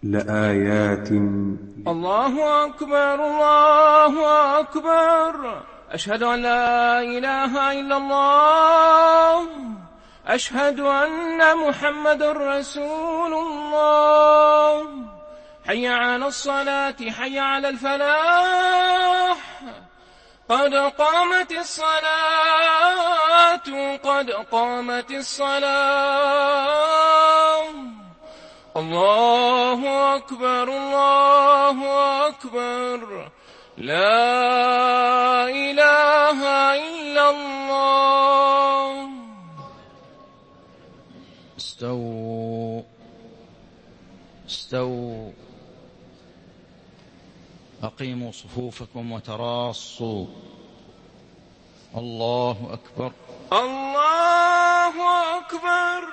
لآيات. الله أكبر الله أكبر. أشهد أن لا إله إلا الله. أشهد أن محمد رسول الله. حي على الصلاة حي على الفلاح. قد قامت الصلاة قد قامت الصلاة. الله أكبر الله أكبر. لا إله إلا الله. استووا استووا. أقيموا صفوفكم وتراصوا. الله أكبر الله أكبر.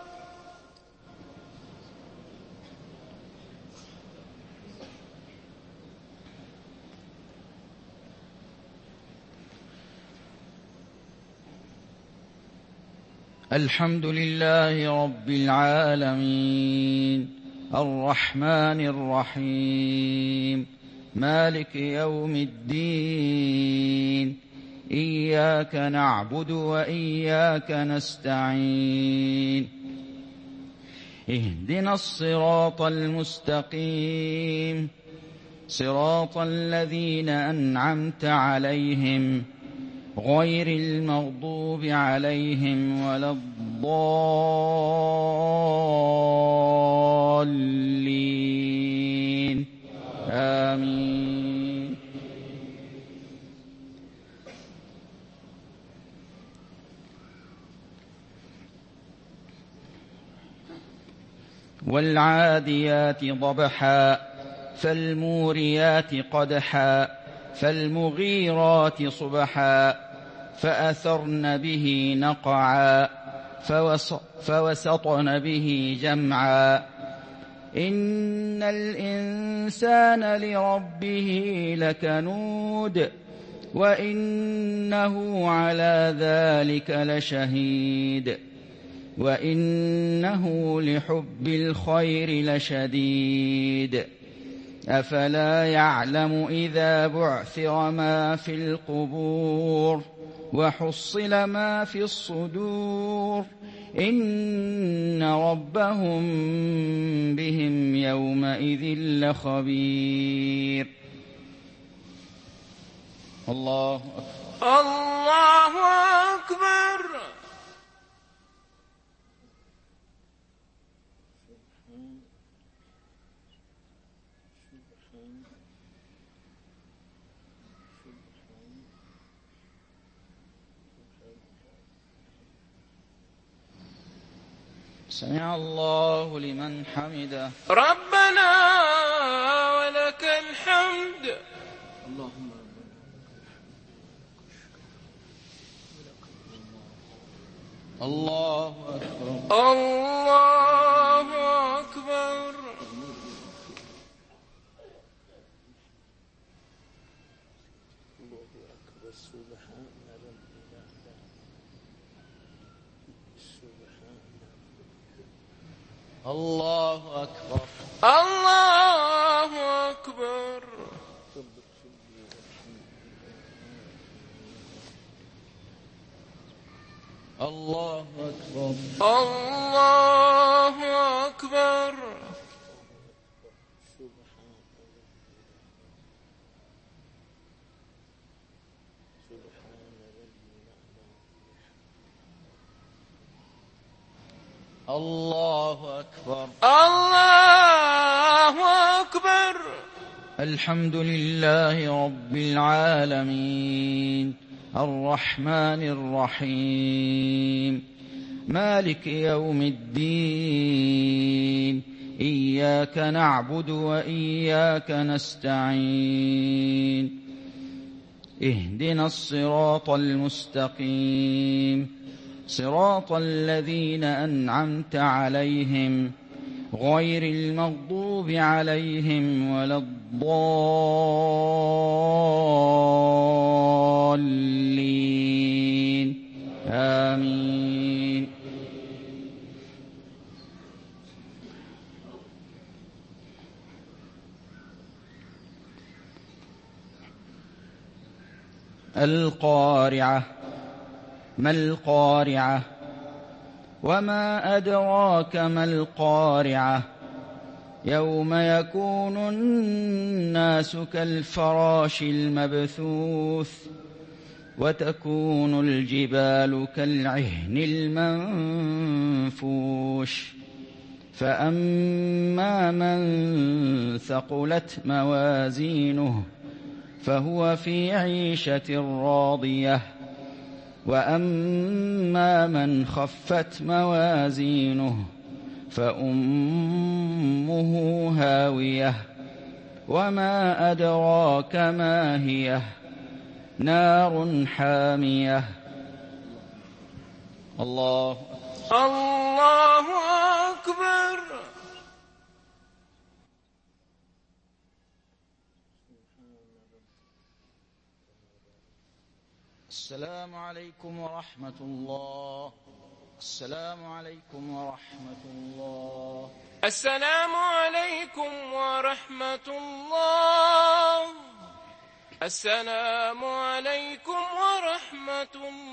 الحمد لله رب العالمين الرحمن الرحيم مالك يوم الدين. إياك نعبد وإياك نستعين. اهدنا الصراط المستقيم صراط الذين أنعمت عليهم غير المغضوب عليهم ولا الضالين. آمين. والعاديات ضبحا فالموريات قدحا فالمغيرات صبحا فأثرن به نقعا فوسطن به جمعا. إن الإنسان لربه لكنود وإنه على ذلك لشهيد وإنه لحب الخير لشديد. أفلا يعلم إذا بعثر ما في القبور وحصل ما في الصدور إن ربهم بهم يومئذ لخبير. الله أكبر الله أكبر. سمع الله لمن حمده. ربنا ولك الحمد. اللهم الله أكبر الله أكبر. الله أكبر الله أكبر. الله أكبر الله أكبر. الله أكبر الله أكبر. الحمد لله رب العالمين الرحمن الرحيم مالك يوم الدين. إياك نعبد وإياك نستعين. اهدنا الصراط المستقيم صراط الذين أنعمت عليهم غير المغضوب عليهم ولا الضالين. آمين. القارعة. ما القارعة؟ وما أدراك ما القارعة؟ يوم يكون الناس كالفراش المبثوث وتكون الجبال كالعهن المنفوش فأما من ثقلت موازينه فهو في عيشة راضية وأما من خفت موازينه فأمه هاوية وما أدراك ما هي نار حامية. الله الله أكبر. السلام عليكم ورحمة الله. السلام عليكم ورحمة الله. السلام عليكم ورحمة الله. السلام عليكم ورحمة الله.